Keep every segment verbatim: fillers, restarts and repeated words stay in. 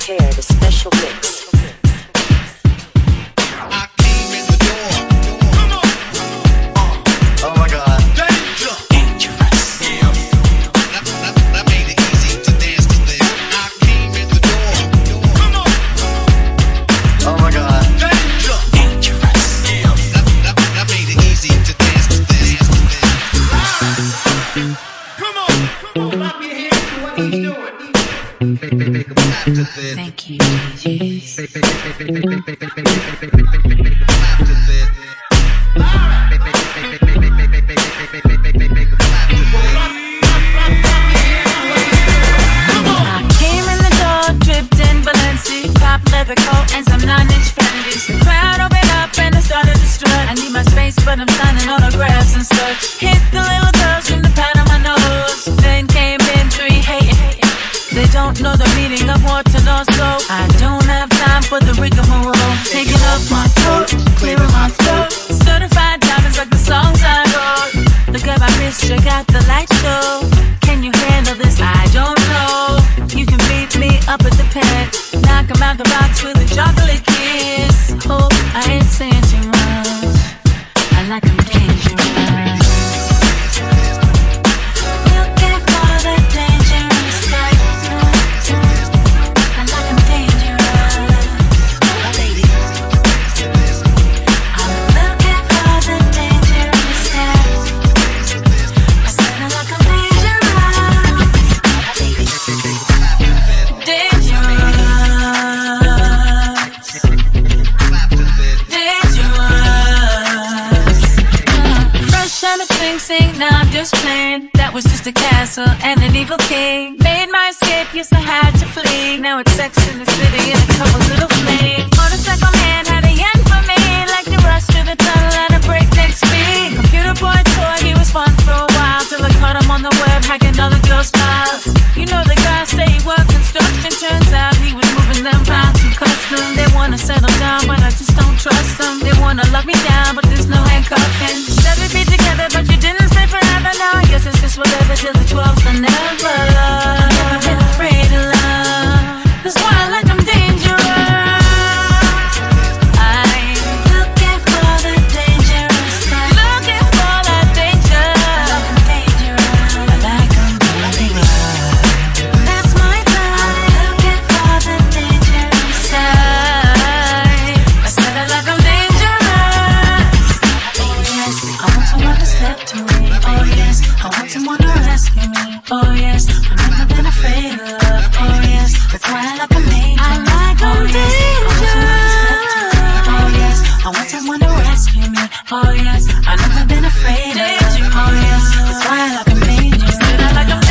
prepare the special mix. Thank you, D Js. I came in the door, dripped in Balenci, pop leather coat and some nine-inch Fendis. The crowd opened up and I started to strut. I need my space, but I'm signing autographs and such. Hit the little girls from the pat on my nose. Then came in three, hey, hey. They don't know the meaning of water lost, so I don't have time for the rigmarole. Taking off my coat, clearing my throat. Certified diamonds like the songs I wrote. Look at my wrist, check out the light show. Can you handle this? I don't know. You can beat me up at the pad, knock 'em out the box with a chocolate kiss. Hope I ain't saying too much. I like 'em dangerous. Now I'm just playing. That was just a castle and an evil king. Made my escape, yes I had to flee. Now it's Sex in the City and a couple little flames. Motorcycle man had a yen for me, like to rush through the tunnel at a breakneck speed. Computer boy toy, he was fun for a while, till I caught him on the web hacking other girls' files. You know the guy say he worked construction, turns out he was moving them files from custom. They wanna settle down, but I just don't trust them. They wanna lock me down, but there's no handcuffing. Said we'd be together, but you didn't stay forever. Now I guess it's just whatever till the twelfth and never. I've never been afraid of love. That's why I like them dangerous. I'm looking for the dangerous stuff. Looking for the danger. I like them dangerous. I like them dangerous. That's my time. I'm looking for the dangerous side. I said I like them dangerous. Oh yes, I want someone to step to me. Oh yes, I want someone to rescue me. Oh yes, I've never been afraid of love. Oh yes, that's why I like them dangerous. I like them dangerous. Oh yes, I want someone to rescue me. Oh yes, I've never been afraid of love. Oh yes, that's why I like them dangerous. I like them dangerous.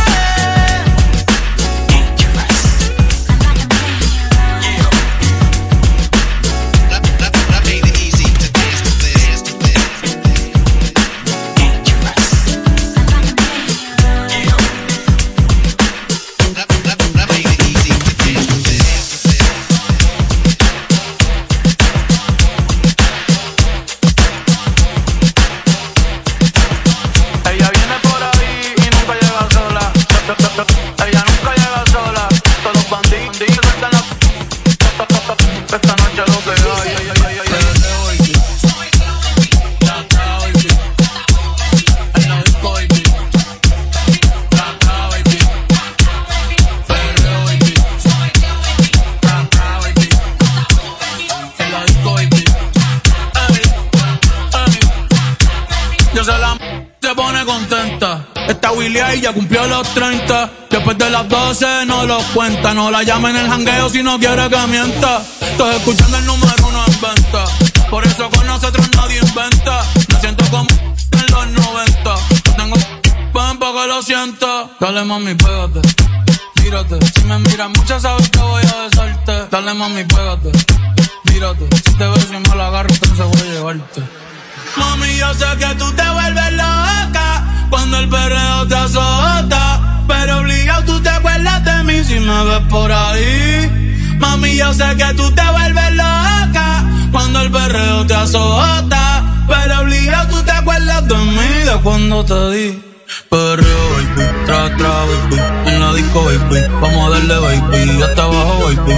Ya cumplió los treinta. Después de las doce no los cuenta. No la llama en el jangueo si no quiere que mienta. Estoy escuchando el número uno en venta. Por eso con nosotros nadie inventa. Me siento como en los noventa. No tengo pan para que lo sienta. Dale mami, pégate, tírate. Si me miras mucho sabes que voy a besarte. Dale mami, pégate, tírate. Si te beso y me la agarro entonces voy a llevarte. Mami, yo sé que tú te vuelves loca cuando el perreo te azota, pero obligado tú te acuerdas de mí si me ves por ahí. Mami, yo sé que tú te vuelves loca cuando el perreo te azota, pero obligado tú te acuerdas de mí de cuando te di. Perreo, baby, tra, tra, baby, en la disco, baby, vamos a darle, baby, hasta abajo, baby.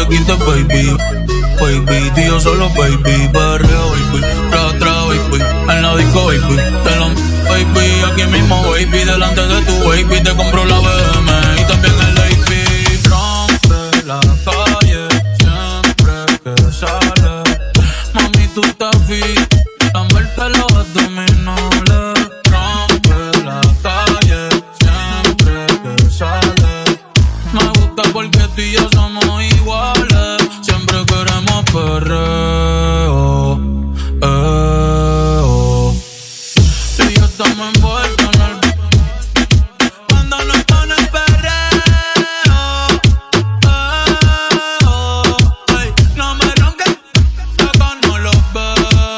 te quites, baby. Baby, tío solo, baby. Barrio, baby. Tra, tra, baby. En la disco, baby. Te lo, baby. Aquí mismo, baby. Delante de tu baby. Te compro la B M y también el A P. Rompe la calle siempre que sale. Mami, tú estás fit. Lamberte los abdominales. Rompe la calle siempre que sale. Me gusta porque tú y yo somos iguales. Siempre queremos perreo, eh, oh. Tú y yo estamos envueltos en el... Cuando nos pone perreo, eh, oh. Ay, no me ronques, que acá no los veo.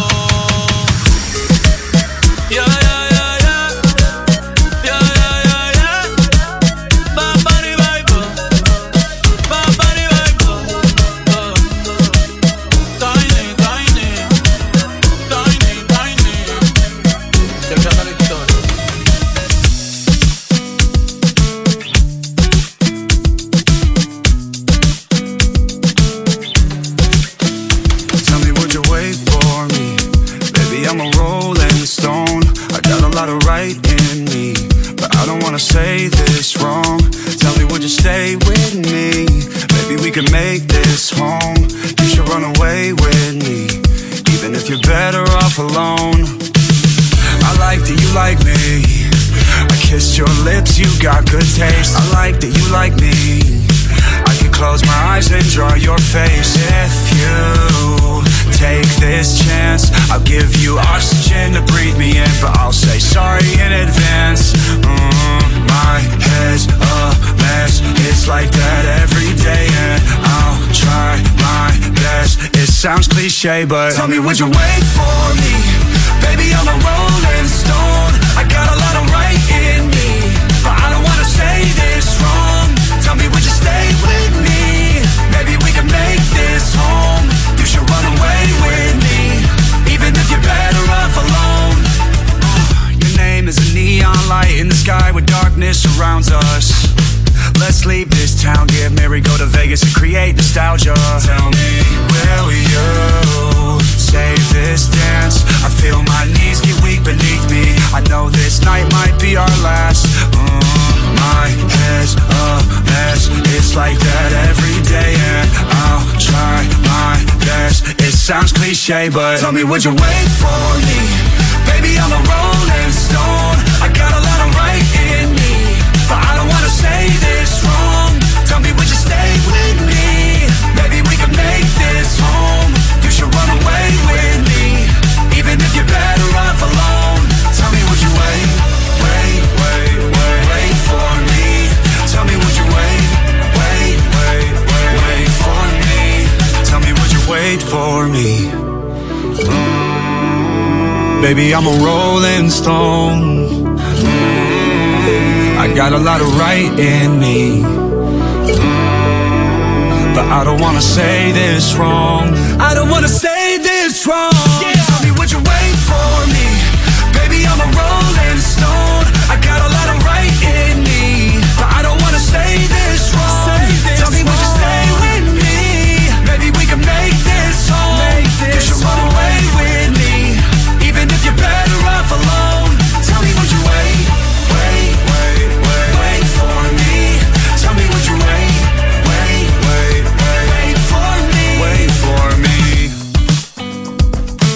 Yeah, yeah, yeah, yeah. Yeah, yeah, yeah, yeah. Bad Bunny, baby. Bad Bunny, baby. Uh, Tiny, tiny. Tiny, tiny. Chequeate la historia. Tell me, would you wait for me? Baby, I'm a rolling stone. I got a lot of right in me, but I don't wanna say this wrong. Tell me, would you stay with me? Maybe we can make this home. You should run away with me, even if you're better off alone. I like that you like me. I kissed your lips, you got good taste. I like that you like me. I can close my eyes and draw your face. If you take this chance, I'll give you oxygen to breathe me in, but I'll say sorry in advance. mm, My head's a mess. It's like that every day, and I'll try my best. It sounds cliche, but tell me, would you wait for me? Baby, I'm a rolling stone. I got a lot of right in me, but I don't wanna say this wrong. Tell me, would you stay with me? Maybe we can make this home. You should run away with me, even if you're better off alone. Your name is a neon light in the sky where darkness surrounds us. Let's leave this town, get married, go to Vegas and create nostalgia. Tell me, will you save this dance? I feel my knees get weak beneath me. I know this night might be our last. mm, My head's a mess. It's like that every day, and I'll try my best. It sounds cliche, but tell me, would you wait for me? Baby, I'm a rolling stone. I got a lot of right in me, but I don't wanna say this wrong. Tell me, would you stay with me? Maybe we can make this home. You should run away with me, even if you're better off alone. Tell me, would you wait, wait, wait, wait, wait for me? Tell me, would you wait, wait, wait, wait, wait for me? Tell me, would you wait for me? Mm, baby, I'm a rolling stone. Mm, I got a lot of right in me, mm, but I don't wanna say this wrong. I don't wanna say this wrong. Yeah. Tell me, would you wait for me? Baby, I'm a rolling stone. I got a lot of right in me, but I don't wanna say this wrong. Say this Tell me, wrong. Would you stay with me? Maybe we can make this home. Make this you should run away with me, even if you're better off alone. Tell me, would you wait, wait, wait, wait, wait for me? Tell me, would you wait, wait, wait, wait, wait for me? Wait for me.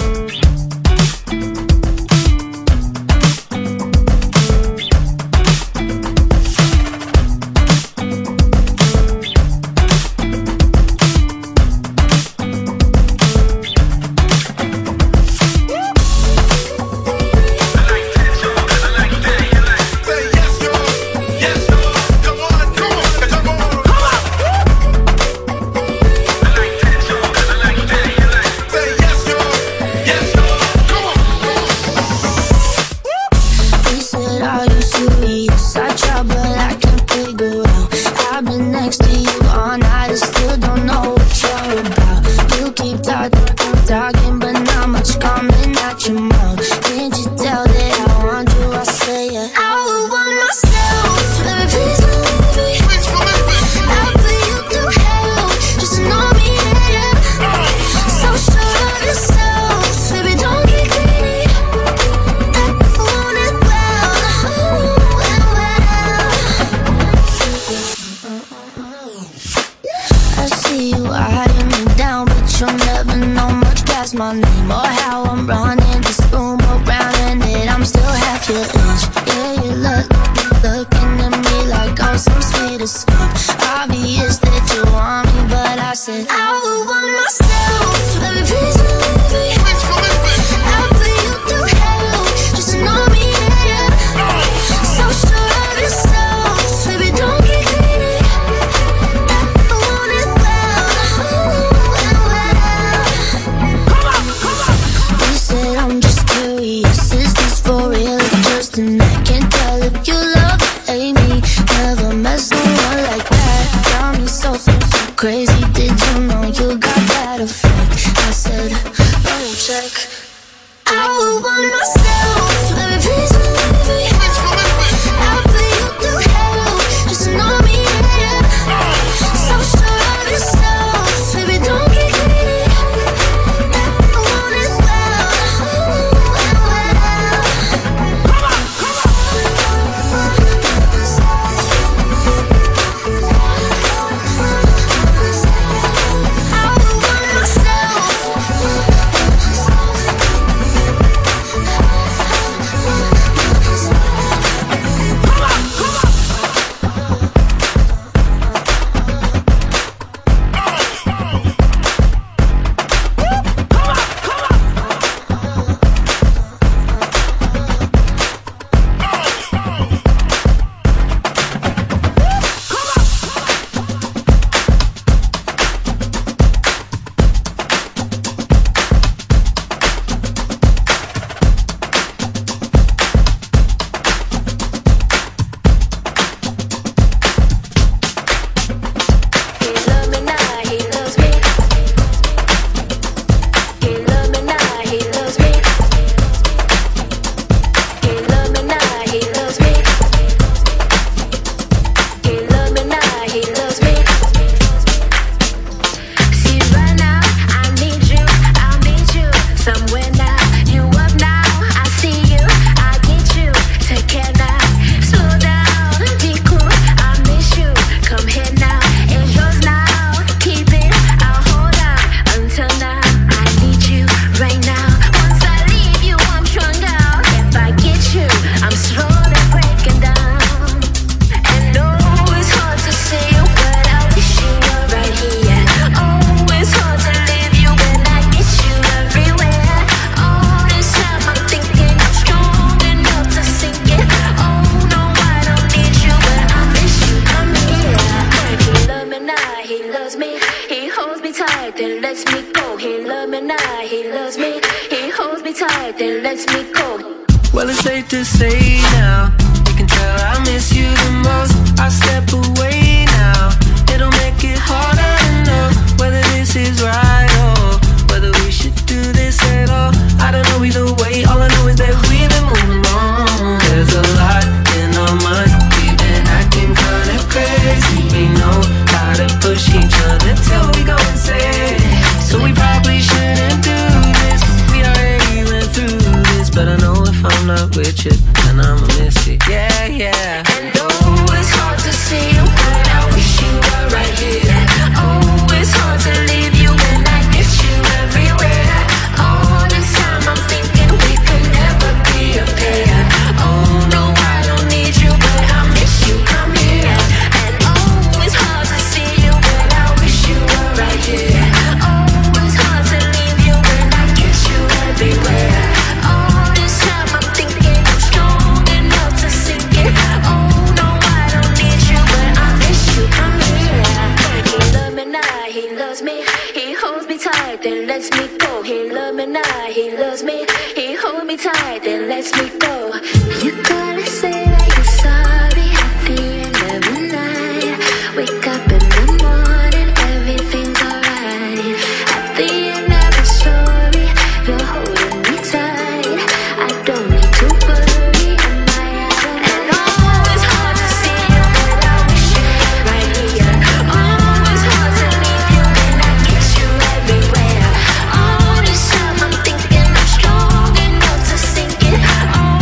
my name or how I'm running this room around in it. I'm still half your age. Yeah, you look, looking at me like I'm some sweet escape. Obvious that you want me, but I said I would want myself. Baby, please believe me. I'll put you through hell. Just know me, yeah. So sure of yourself. Baby, don't get greedy. I want it well. You said I'm just curious. Is this for real or just an act? Can't tell if you love or hate me. Never met someone like that. Got me so, so, so crazy. Did you know you got that effect? I said, don't check. I would want myself. Baby, please believe me. I'll put you through hell. Just know me, yeah. So sure of yourself. Baby, don't get greedy. I want it well. I would want myself. Well, it's safe to say now, you can tell I miss you the most. I step away now, it'll make it harder to know whether this is right or whether we should do this at all. I don't know either way, all I know is that we've been moving on. There's a lot in our minds, we've been acting kind of crazy. We know how to push each other till we go insane. So we probably shouldn't do this, we already went through this. But I know if I'm not with you, then I'ma miss it, yeah, yeah. And oh, it's hard to see you, but I wish you were right here. Oh, it's hard to leave you when I miss you everywhere. All this time I'm thinking we could never be a pair. Oh no, I don't need you, but I miss you, come here. And oh, it's hard to see you, but I wish you were right here. Oh, it's hard to leave you when I kiss you everywhere. All this time I'm thinking I'm strong enough to sink it. Oh no, I don't need you, but I miss you, come here. He loves me now, he loves me. He holds me tight, then lets me go. He loves me now, he loves me. He holds me tight, then lets me go. You gotta say that you're sorry at the end of the night. Wake up in the morning, everything's alright. At the end of the story, you're holding me tight. I don't need to worry, am I out? And oh, it's hard to see you, but I wish you were right here. Oh, it's hard to leave you when I kiss you everywhere. All this time I'm thinking I'm strong enough to sink it. Oh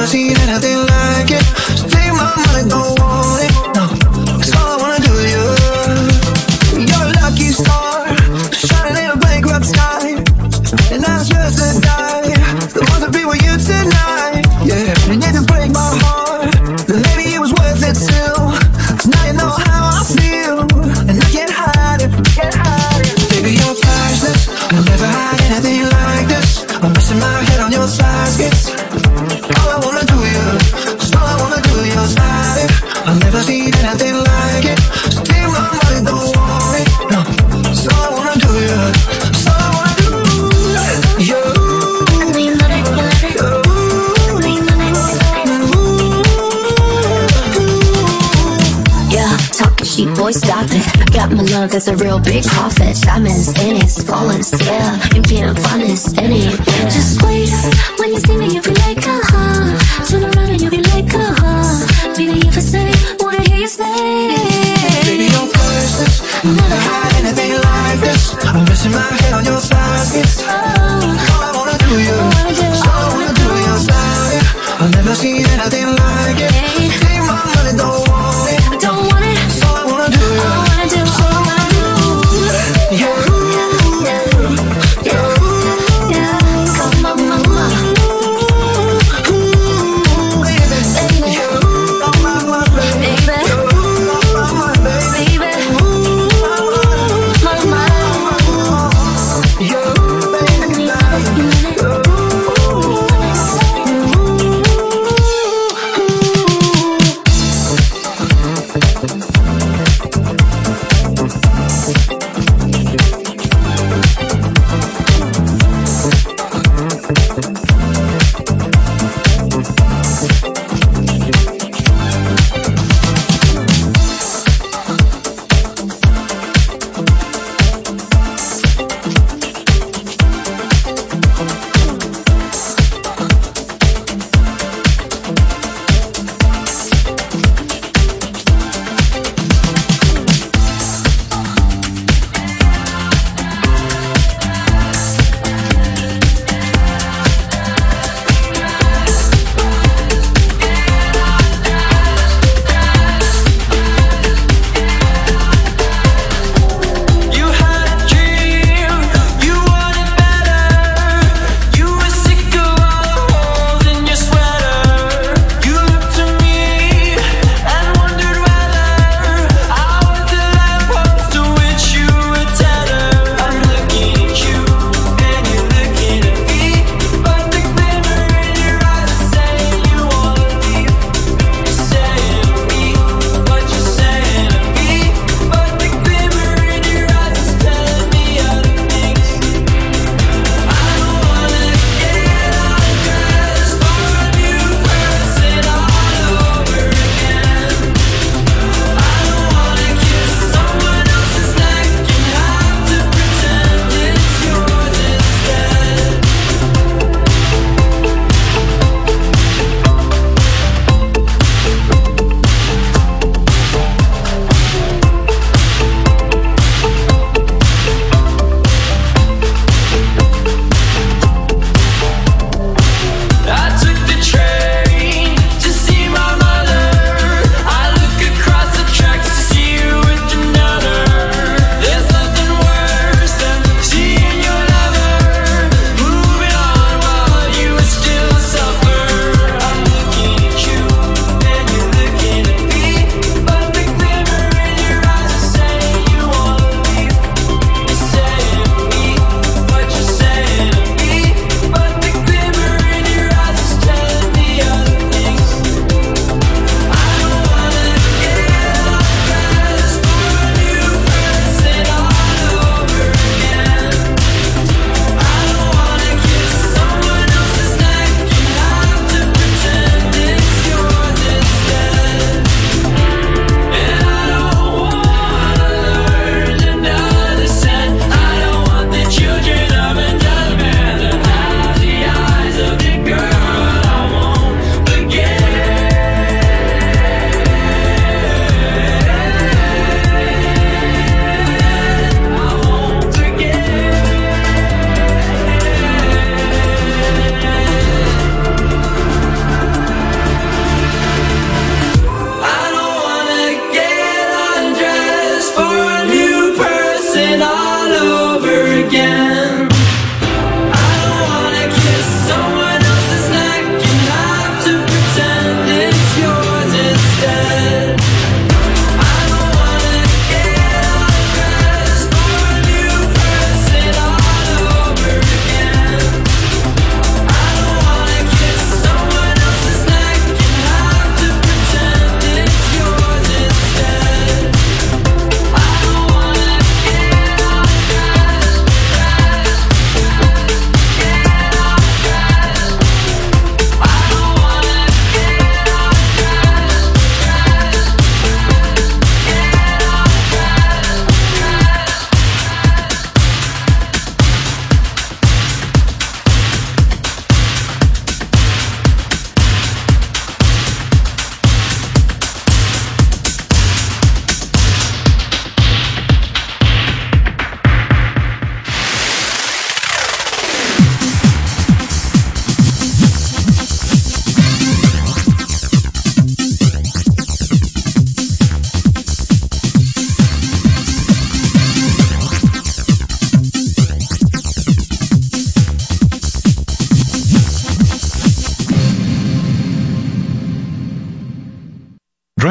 never seen anything like it. So take my money, don't want it. No, that's all I wanna do to you. You're a lucky star, shining in a bankrupt sky, and I was just to die. The ones that be with you tonight, yeah. And if you break my heart, then maybe it was worth it too. 'Cause now you know how I feel, and I can't hide it, can't hide it. Baby, you're priceless, I'll never hide anything like this. I'm resting my head on your sideskirt. All I wanna do you, just all I wanna do is hide it. I've never seen anything like it. So take my money, don't want it. No, that's all I wanna do you, that's all I wanna do. You. Cheap boy, stop it. Got my love, that's a real big profit. Diamonds in it, flawless, yeah. You can't find this anywhere. Just wait, when you see me, you'll be like, uh-huh. Turn around and you'll be like, uh-huh. Baby, if I say, wanna hear you say. Baby, you're priceless, I'll never hide anything like this. I'm resting my head on your sideskirt. Oh, all I wanna do you, all I wanna do is slide it. I've never seen anything like it. Take my money, don't want it. Don't want it. All I wanna do, all I wanna do, all I wanna do. You, you, you, come on, mama. Baby, you, oh my, my baby, baby, you, oh my, my baby, baby, mama, you, baby, you.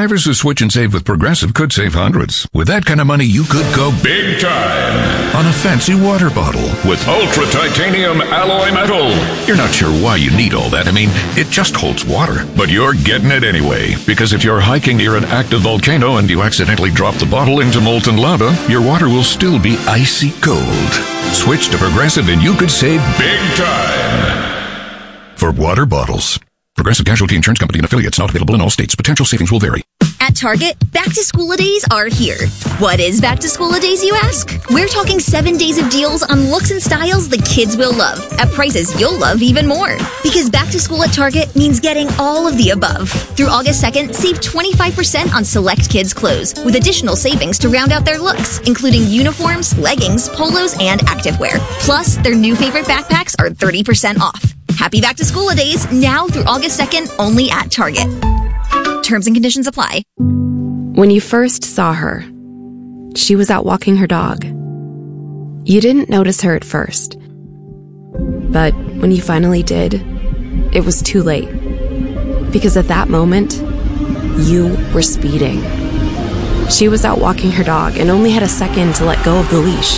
Drivers who switch and save with Progressive could save hundreds. With that kind of money, you could go big time on a fancy water bottle with ultra titanium alloy metal. You're not sure why you need all that. I mean, it just holds water. But you're getting it anyway, because if you're hiking near an active volcano and you accidentally drop the bottle into molten lava, your water will still be icy cold. Switch to Progressive and you could save big time. For water bottles. Progressive Casualty Insurance Company and affiliates, not available in all states. Potential savings will vary. At Target, back-to-school-a-days are here. What is back-to-school-a-days, you ask? We're talking seven days of deals on looks and styles the kids will love, at prices you'll love even more. Because back-to-school at Target means getting all of the above. Through August second, save twenty-five percent on select kids' clothes, with additional savings to round out their looks, including uniforms, leggings, polos, and activewear. Plus, their new favorite backpacks are thirty percent off. Happy back-to-school-a-days, now through August second, only at Target. Terms and conditions apply. When you first saw her, she was out walking her dog. You didn't notice her at first. But when you finally did, it was too late. Because at that moment, you were speeding. She was out walking her dog and only had a second to let go of the leash.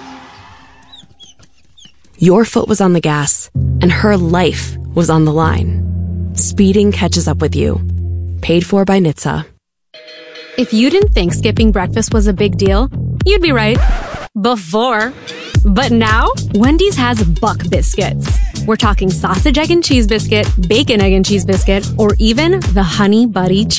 Your foot was on the gas, and her life was on the line. Speeding catches up with you. Paid for by N H T S A. If you didn't think skipping breakfast was a big deal, you'd be right. Before. But now, Wendy's has Buck Biscuits. We're talking sausage, egg, and cheese biscuit, bacon, egg, and cheese biscuit, or even the Honey Buddy